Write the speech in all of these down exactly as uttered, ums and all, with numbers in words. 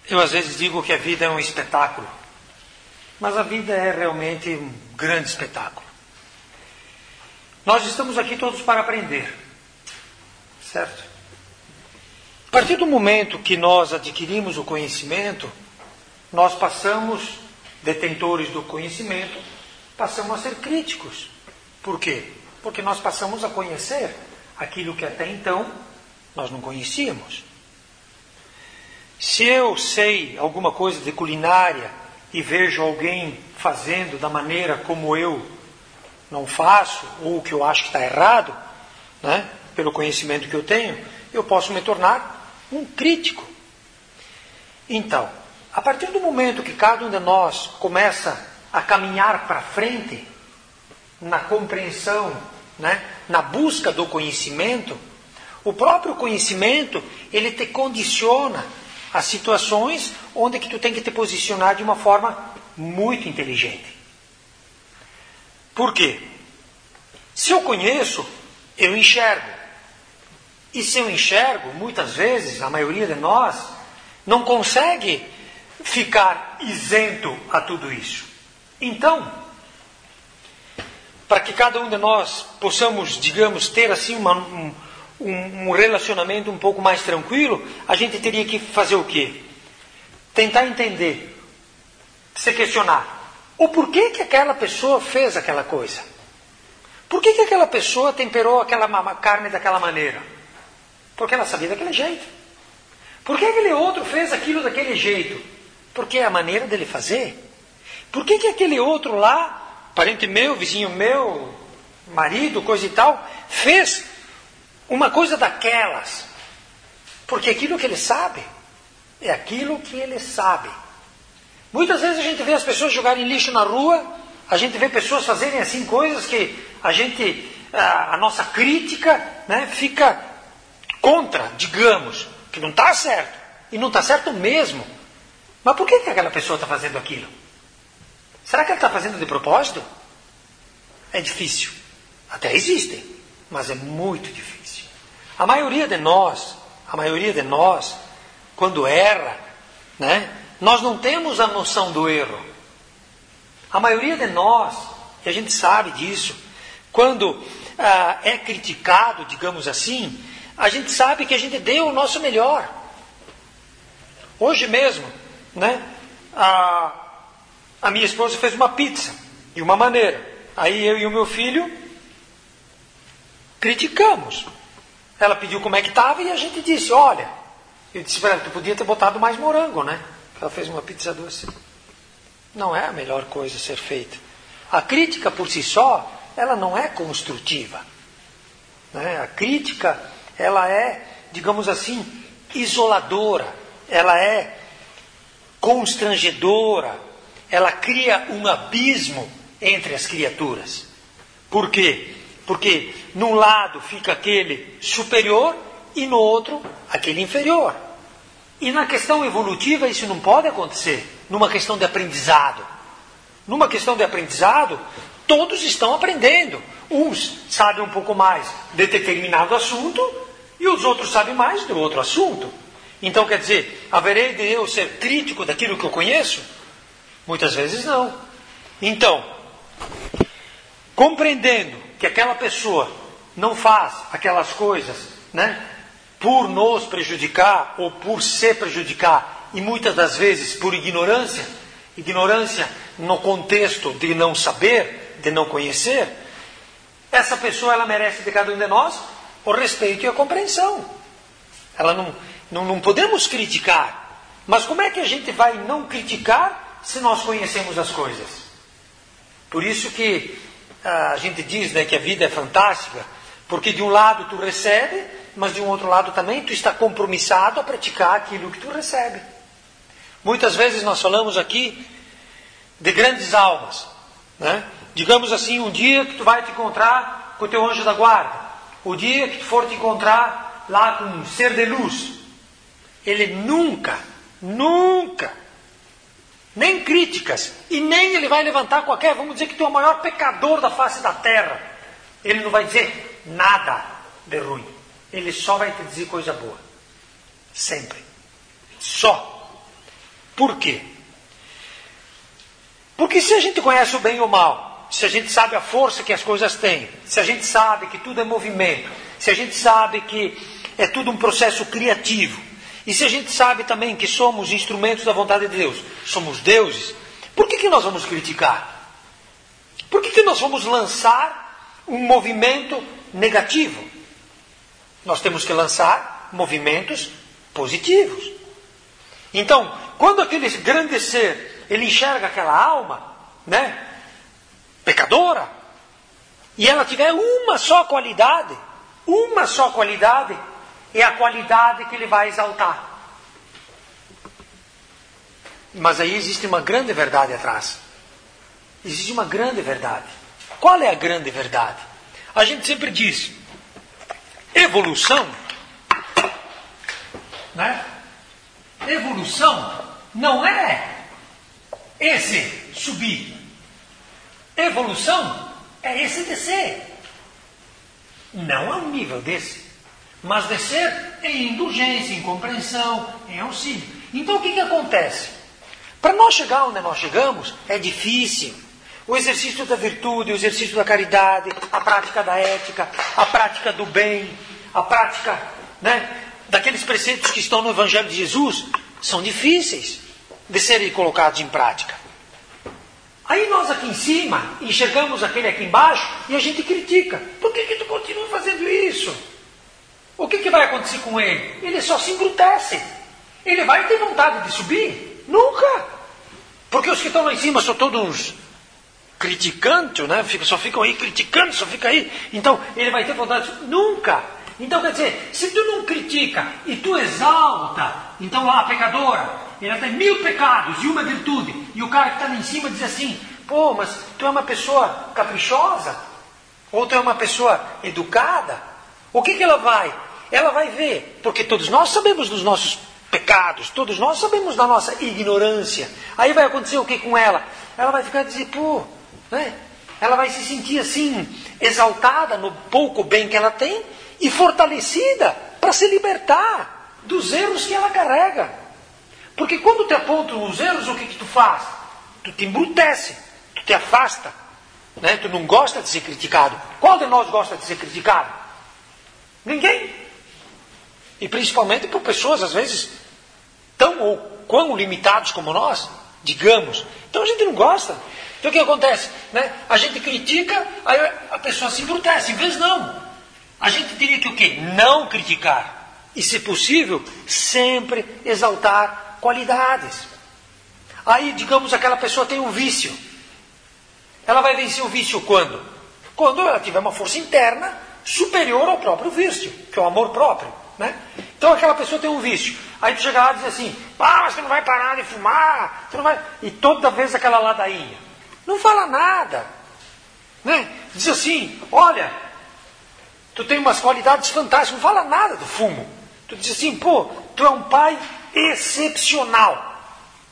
Eu às vezes digo que a vida é um espetáculo, mas a vida é realmente um grande espetáculo. Nós estamos aqui todos para aprender, certo? A partir do momento que nós adquirimos o conhecimento, nós passamos, detentores do conhecimento, passamos a ser críticos. Por quê? Porque nós passamos a conhecer aquilo que até então nós não conhecíamos. Se eu sei alguma coisa de culinária e vejo alguém fazendo da maneira como eu não faço, ou que eu acho que está errado, né, pelo conhecimento que eu tenho, eu posso me tornar um crítico. Então, a partir do momento que cada um de nós começa a caminhar para frente, na compreensão, né, na busca do conhecimento, o próprio conhecimento, ele te condiciona a situações onde que tu tem que te posicionar de uma forma muito inteligente. Por quê? Se eu conheço, eu enxergo. E se eu enxergo, muitas vezes, a maioria de nós, não consegue ficar isento a tudo isso. Então, para que cada um de nós possamos, digamos, ter assim uma, um, um relacionamento um pouco mais tranquilo, a gente teria que fazer o quê? Tentar entender, se questionar, o porquê que aquela pessoa fez aquela coisa. Por que que aquela pessoa temperou aquela carne daquela maneira? Porque ela sabia daquele jeito. Por que aquele outro fez aquilo daquele jeito? Porque é a maneira dele fazer. Por que que aquele outro lá, parente meu, vizinho meu, marido, coisa e tal, fez uma coisa daquelas? Porque aquilo que ele sabe, é aquilo que ele sabe. Muitas vezes a gente vê as pessoas jogarem lixo na rua, a gente vê pessoas fazerem assim coisas que a gente, a, a nossa crítica, né, fica contra, digamos, que não está certo. E não está certo mesmo. Mas por que que aquela pessoa está fazendo aquilo? Será que ela está fazendo de propósito? É difícil. Até existe, mas é muito difícil. A maioria de nós, a maioria de nós, quando erra, né, nós não temos a noção do erro. A maioria de nós, e a gente sabe disso, quando ah, é criticado, digamos assim, a gente sabe que a gente deu o nosso melhor. Hoje mesmo, né, a, a minha esposa fez uma pizza, de uma maneira. Aí eu e o meu filho criticamos. Ela pediu como é que estava e a gente disse, olha, eu disse para ela, tu podia ter botado mais morango, né? Ela fez uma pizza doce. Não é a melhor coisa a ser feita. A crítica por si só, ela não é construtiva. Né? A crítica, ela é, digamos assim, isoladora. Ela é constrangedora. Ela cria um abismo entre as criaturas. Por quê? Porque num lado fica aquele superior e no outro aquele inferior. E na questão evolutiva isso não pode acontecer. Numa questão de aprendizado. Numa questão de aprendizado, todos estão aprendendo. Uns sabem um pouco mais de determinado assunto e os outros sabem mais do outro assunto. Então, quer dizer, haverei de eu ser crítico daquilo que eu conheço? Muitas vezes não. Então, compreendendo que aquela pessoa não faz aquelas coisas, né, por nos prejudicar ou por se prejudicar, e muitas das vezes por ignorância, ignorância no contexto de não saber, de não conhecer, essa pessoa ela merece de cada um de nós o respeito e a compreensão. Ela não, não, não podemos criticar, mas como é que a gente vai não criticar se nós conhecemos as coisas? Por isso que a gente diz, né, que a vida é fantástica, porque de um lado tu recebe, mas de um outro lado também tu está compromissado a praticar aquilo que tu recebe. Muitas vezes nós falamos aqui de grandes almas, né? Digamos assim, um dia que tu vai te encontrar com o teu anjo da guarda, o dia que tu for te encontrar lá com um ser de luz, ele nunca, nunca, nem críticas, e nem ele vai levantar qualquer, vamos dizer que tu é o maior pecador da face da terra, ele não vai dizer nada de ruim, ele só vai te dizer coisa boa, sempre, só. Por quê? Porque se a gente conhece o bem e o mal, se a gente sabe a força que as coisas têm, se a gente sabe que tudo é movimento, se a gente sabe que é tudo um processo criativo, e se a gente sabe também que somos instrumentos da vontade de Deus, somos deuses, por que, que nós vamos criticar? Por que, que nós vamos lançar um movimento negativo? Nós temos que lançar movimentos positivos. Então, quando aquele grande ser, ele enxerga aquela alma, né, pecadora, e ela tiver uma só qualidade, uma só qualidade, é a qualidade que ele vai exaltar. Mas aí existe uma grande verdade atrás. Existe uma grande verdade. Qual é a grande verdade? A gente sempre diz, evolução, né? Evolução não é esse subir. Evolução é esse descer. Não a um nível desse, mas descer em indulgência, em compreensão, em auxílio. Então o que, que acontece? Para nós chegar onde nós chegamos, é difícil. O exercício da virtude, o exercício da caridade, a prática da ética, a prática do bem, a prática, né, daqueles preceitos que estão no Evangelho de Jesus, são difíceis de serem colocados em prática. Aí nós aqui em cima, enxergamos aquele aqui embaixo e a gente critica. Por que, que tu continua fazendo isso? O que, que vai acontecer com ele? Ele só se embrutece. Ele vai ter vontade de subir? Nunca! Porque os que estão lá em cima são todos uns criticantes, né? Só ficam aí criticando, só fica aí. Então, ele vai ter vontade de subir? Nunca! Então, quer dizer, se tu não critica e tu exalta, então lá a pecadora, ela tem mil pecados e uma virtude, e o cara que está lá em cima diz assim, pô, mas tu é uma pessoa caprichosa? Ou tu é uma pessoa educada? O que, que ela vai? Ela vai ver, porque todos nós sabemos dos nossos pecados, todos nós sabemos da nossa ignorância. Aí vai acontecer o que com ela? Ela vai ficar a dizer, pô, né? Ela vai se sentir assim, exaltada no pouco bem que ela tem e fortalecida para se libertar dos erros que ela carrega. Porque quando te apontam os erros, o que, que tu faz? Tu te embrutece, tu te afasta, né? Tu não gosta de ser criticado. Qual de nós gosta de ser criticado? Ninguém. E principalmente por pessoas, às vezes, tão ou quão limitados como nós, digamos. Então a gente não gosta. Então o que acontece? Né? A gente critica, aí a pessoa se embrutece. Em vez não. A gente teria que o quê? Não criticar. E, se possível, sempre exaltar qualidades. Aí, digamos, aquela pessoa tem um vício. Ela vai vencer o vício quando? Quando ela tiver uma força interna superior ao próprio vício, que é o amor próprio. Né? Então aquela pessoa tem um vício. Aí tu chega lá e diz assim, ah, mas você não vai parar de fumar, você não vai... E toda vez aquela ladainha. Não fala nada. Né? Diz assim, olha, tu tem umas qualidades fantásticas, não fala nada do fumo. Tu diz assim, pô, tu é um pai excepcional.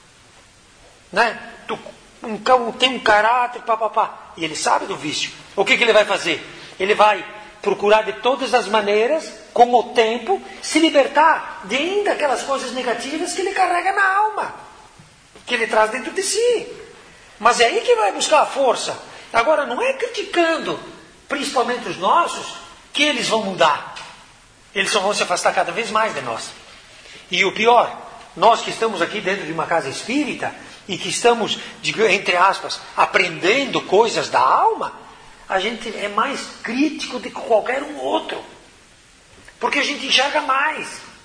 Né? Tu um, tem um caráter, papapá. E ele sabe do vício. O que, que ele vai fazer? Ele vai procurar de todas as maneiras, com o tempo, se libertar de ainda aquelas coisas negativas que ele carrega na alma, que ele traz dentro de si. Mas é aí que vai buscar a força. Agora, não é criticando, principalmente os nossos, que eles vão mudar. Eles só vão se afastar cada vez mais de nós. E o pior, nós que estamos aqui dentro de uma casa espírita, e que estamos, entre aspas, aprendendo coisas da alma, a gente é mais crítico do que qualquer um outro. Porque a gente enxerga mais.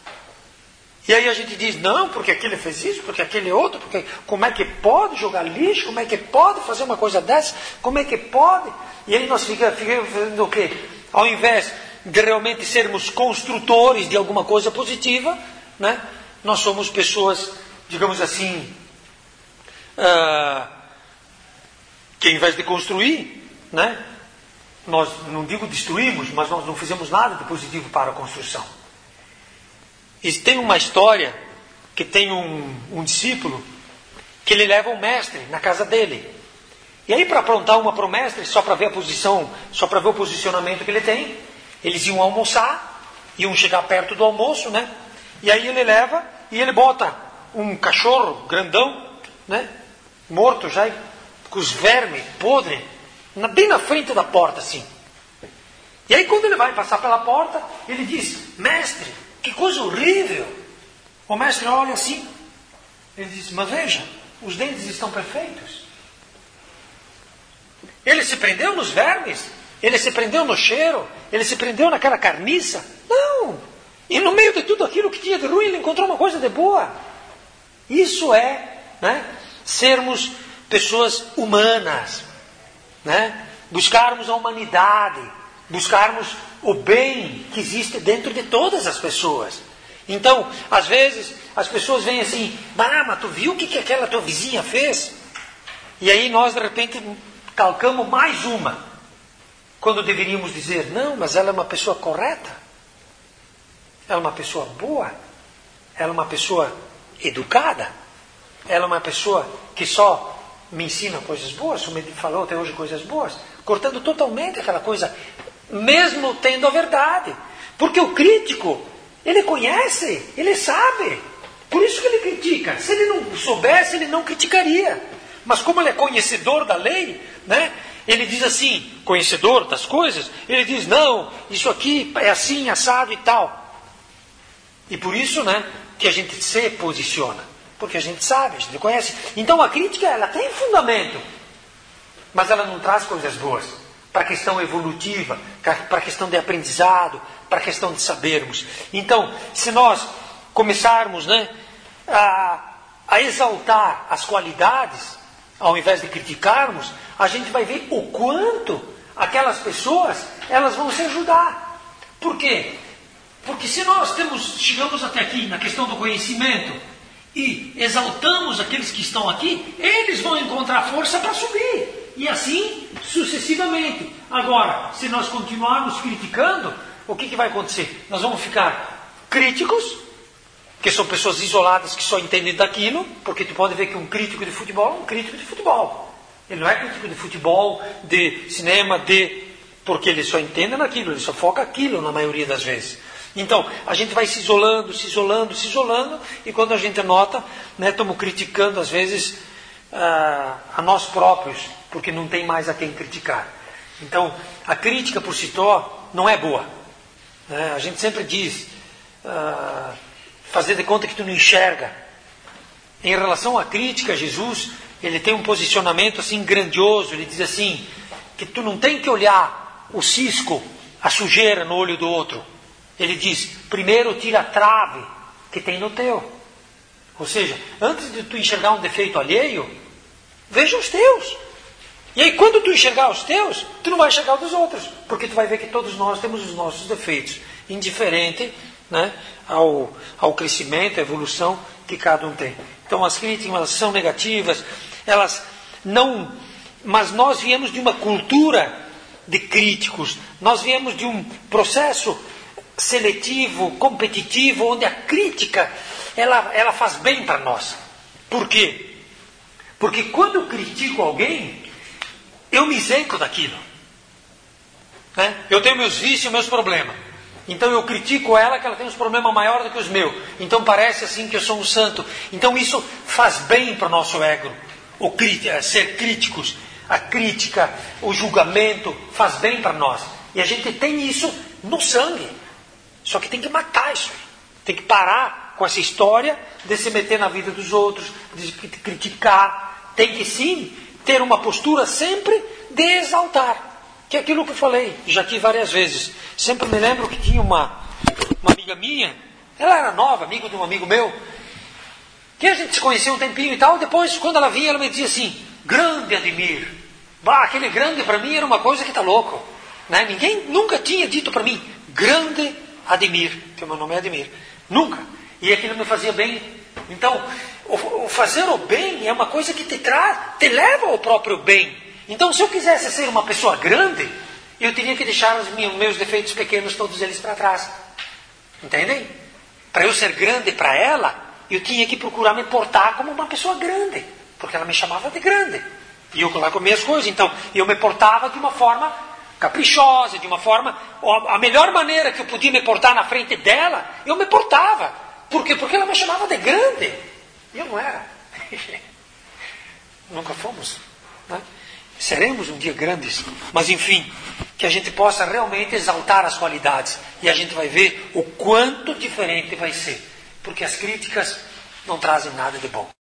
E aí a gente diz, não, porque aquele fez isso, porque aquele outro, porque como é que pode jogar lixo, como é que pode fazer uma coisa dessa, como é que pode? E aí nós ficamos fica fazendo o quê? Ao invés de realmente sermos construtores de alguma coisa positiva, né, nós somos pessoas, digamos assim, uh, que ao invés de construir, né, nós, não digo destruímos, mas nós não fizemos nada de positivo para a construção. E tem uma história que tem um, um discípulo que ele leva um mestre na casa dele. E aí, para aprontar uma para o mestre, só para ver a posição, só para ver o posicionamento que ele tem, eles iam almoçar, iam chegar perto do almoço, né? E aí ele leva e ele bota um cachorro grandão, né? Morto já, com os vermes podres, bem na frente da porta, assim. E aí quando ele vai passar pela porta, ele diz: mestre, que coisa horrível. O mestre olha assim, ele diz: mas veja, os dentes estão perfeitos. Ele se prendeu nos vermes? Ele se prendeu no cheiro? Ele se prendeu naquela carniça? Não! E no meio de tudo aquilo que tinha de ruim, ele encontrou uma coisa de boa. Isso é, né, sermos pessoas humanas, né? Buscarmos a humanidade, buscarmos o bem que existe dentro de todas as pessoas. Então, às vezes, as pessoas vêm assim: ah, mas tu viu o que, que aquela tua vizinha fez? E aí nós, de repente, calcamos mais uma, quando deveríamos dizer: não, mas ela é uma pessoa correta, ela é uma pessoa boa, ela é uma pessoa educada, ela é uma pessoa que só me ensina coisas boas, só me falou até hoje coisas boas, cortando totalmente aquela coisa, mesmo tendo a verdade. Porque o crítico, ele conhece, ele sabe, por isso que ele critica. Se ele não soubesse, ele não criticaria. Mas como ele é conhecedor da lei, né, ele diz assim, conhecedor das coisas, ele diz: não, isso aqui é assim, assado e tal. E por isso, né, que a gente se posiciona, porque a gente sabe, a gente conhece. Então a crítica, ela tem fundamento, mas ela não traz coisas boas para a questão evolutiva, para a questão de aprendizado, para a questão de sabermos. Então, se nós começarmos, né, a, a exaltar as qualidades, ao invés de criticarmos, a gente vai ver o quanto aquelas pessoas, elas vão se ajudar. Por quê? Porque se nós temos, chegamos até aqui na questão do conhecimento e exaltamos aqueles que estão aqui, eles vão encontrar força para subir. E assim sucessivamente. Agora, se nós continuarmos criticando, o que, que vai acontecer? Nós vamos ficar críticos, que são pessoas isoladas que só entendem daquilo, porque tu pode ver que um crítico de futebol é um crítico de futebol. Ele não é crítico de futebol, de cinema, de... porque ele só entende naquilo, ele só foca aquilo na maioria das vezes. Então, a gente vai se isolando, se isolando, se isolando, e quando a gente nota, né, estamos criticando às vezes a, a nós próprios, porque não tem mais a quem criticar. Então, a crítica por si só não é boa. Né? A gente sempre diz, uh, fazer de conta que tu não enxerga. Em relação à crítica, Jesus, ele tem um posicionamento assim grandioso, ele diz assim, que tu não tem que olhar o cisco, a sujeira no olho do outro. Ele diz, primeiro tira a trave que tem no teu. Ou seja, antes de tu enxergar um defeito alheio, veja os teus. E aí quando tu enxergar os teus, tu não vai enxergar os dos outros. Porque tu vai ver que todos nós temos os nossos defeitos. Indiferente, né, ao, ao crescimento, à evolução que cada um tem. Então as críticas, elas são negativas, elas não... Mas nós viemos de uma cultura de críticos. Nós viemos de um processo seletivo, competitivo, onde a crítica, ela, ela faz bem para nós. Por quê? Porque quando eu critico alguém, eu me isento daquilo. Né? Eu tenho meus vícios e meus problemas. Então eu critico ela, que ela tem uns problemas maiores do que os meus. Então parece assim que eu sou um santo. Então isso faz bem para o nosso ego. O crítica, ser críticos, a crítica, o julgamento, faz bem para nós. E a gente tem isso no sangue. Só que tem que matar isso. Tem que parar com essa história de se meter na vida dos outros, de criticar. Tem que sim ter uma postura sempre de exaltar. Que é aquilo que eu falei, já aqui várias vezes. Sempre me lembro que tinha uma, uma amiga minha, ela era nova, amiga de um amigo meu, que a gente se conhecia um tempinho e tal, depois quando ela vinha ela me dizia assim, grande Ademir. Bah, aquele grande para mim era uma coisa que está louco. Né? Ninguém nunca tinha dito para mim, grande Ademir, que o meu nome é Ademir. Nunca. E aquilo me fazia bem. Então, o, o fazer o bem é uma coisa que te traz, te leva ao próprio bem. Então, se eu quisesse ser uma pessoa grande, eu teria que deixar os meus defeitos pequenos, todos eles para trás. Entendem? Para eu ser grande para ela, eu tinha que procurar me portar como uma pessoa grande. Porque ela me chamava de grande. E eu lá com as minhas coisas. Então, eu me portava de uma forma caprichosa, de uma forma... A melhor maneira que eu podia me portar na frente dela, eu me portava. Por quê? Porque ela me chamava de grande. E eu não era. Nunca fomos. Né? Seremos um dia grandes. Mas enfim, que a gente possa realmente exaltar as qualidades. E a gente vai ver o quanto diferente vai ser. Porque as críticas não trazem nada de bom.